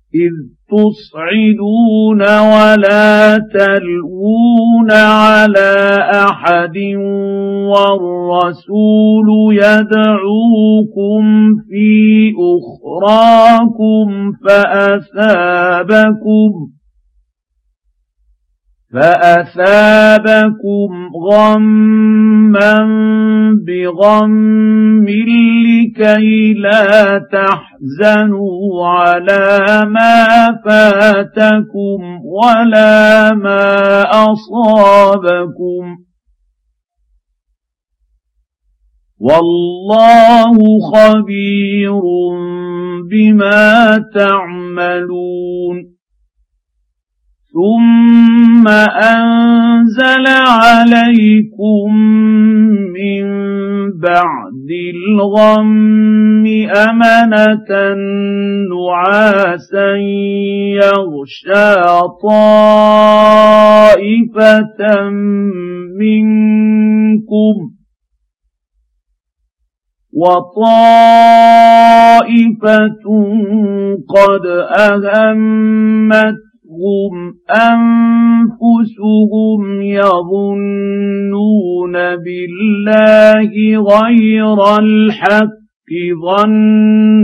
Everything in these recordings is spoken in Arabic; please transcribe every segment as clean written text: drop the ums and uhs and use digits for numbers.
إذ تصعدون ولا تلوون على أحد والرسول يدعوكم في أخراكم فأثابكم غما بغم لكي لا تحزنوا على ما فاتكم ولا ما أصابكم والله خبير بما تعملون ثم أنزل عليكم من بعد الغم أمنة نعاسا يغشى طائفة منكم وطائفة قد أهمتهم أنفسهم يظنون بالله غير الحق ظن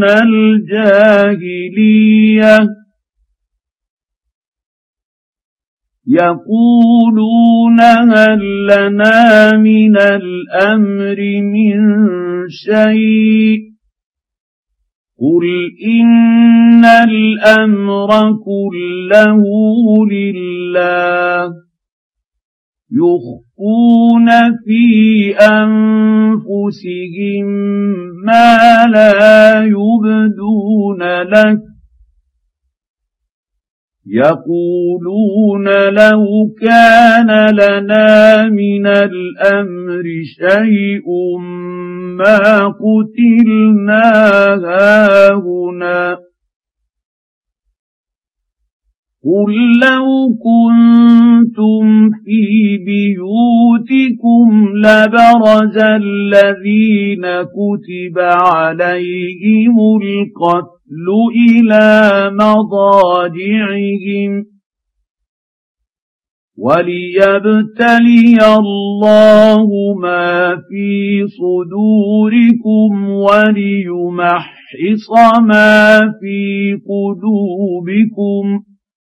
الجاهلية يقولون هل لنا من الأمر من شيء قل إن الأمر كله لله يخفون في أنفسهم ما لا يبدون لك يقولون لو كان لنا من الأمر شيء ما قتلنا هاهنا قل لو كنتم في بيوتكم لبرز الذين كتب عليهم القتل إلى مضاجعهم وليبتلي الله ما في صدوركم وليمحص ما في قلوبكم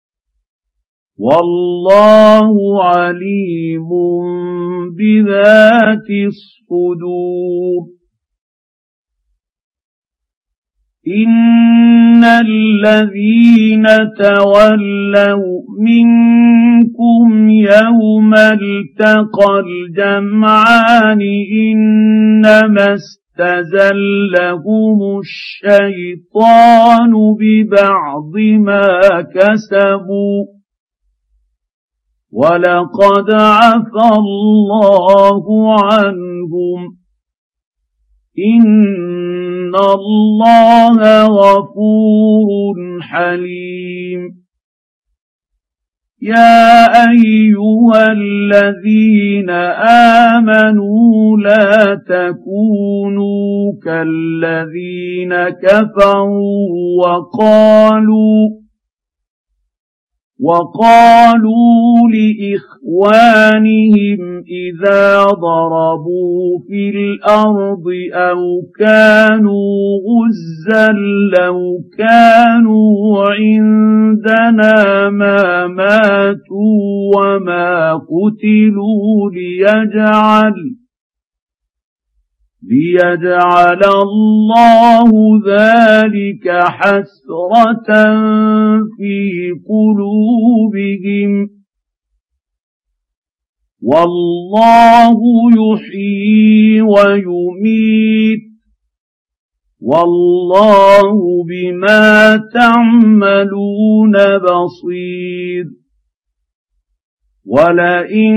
والله عليم بذات الصدور إن الذين تولوا منكم يوم التقى الجمعان إنما استزلهم الشيطان ببعض ما كسبوا ولقد عفى الله عنهم إن الله غفور حليم يا أيها الذين آمنوا لا تكونوا كالذين كفروا وقالوا لإخوانهم إذا ضربوا في الأرض أو كانوا غزا لو كانوا عندنا ما ماتوا وما قتلوا ليجعل الله ذلك حسرة في قلوبهم والله يحيي ويميت والله بما تعملون بصير ولئن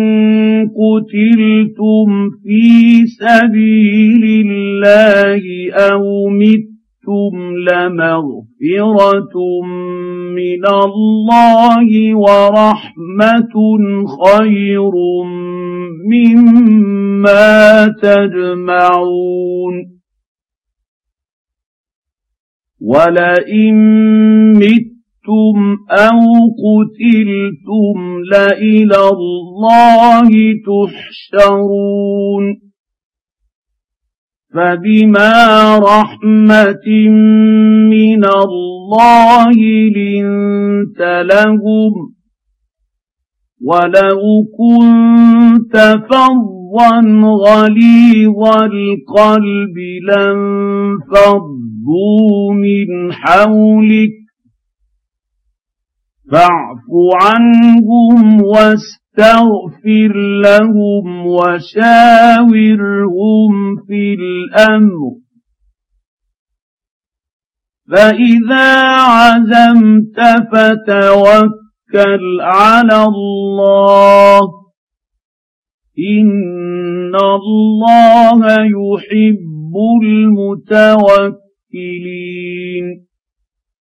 قتلتم في سبيل الله أو متم لمغفرة من الله ورحمة خير مما تجمعون ولئن متم أو قتلتم لإلى الله تحشرون فبما رحمة من الله لنت لهم ولو كنت فظا غليظ القلب لانفضوا من حولك فاعف عنهم واستغفر لهم وشاورهم في الأمر فإذا عزمت فتوكل على الله إن الله يحب المتوكلين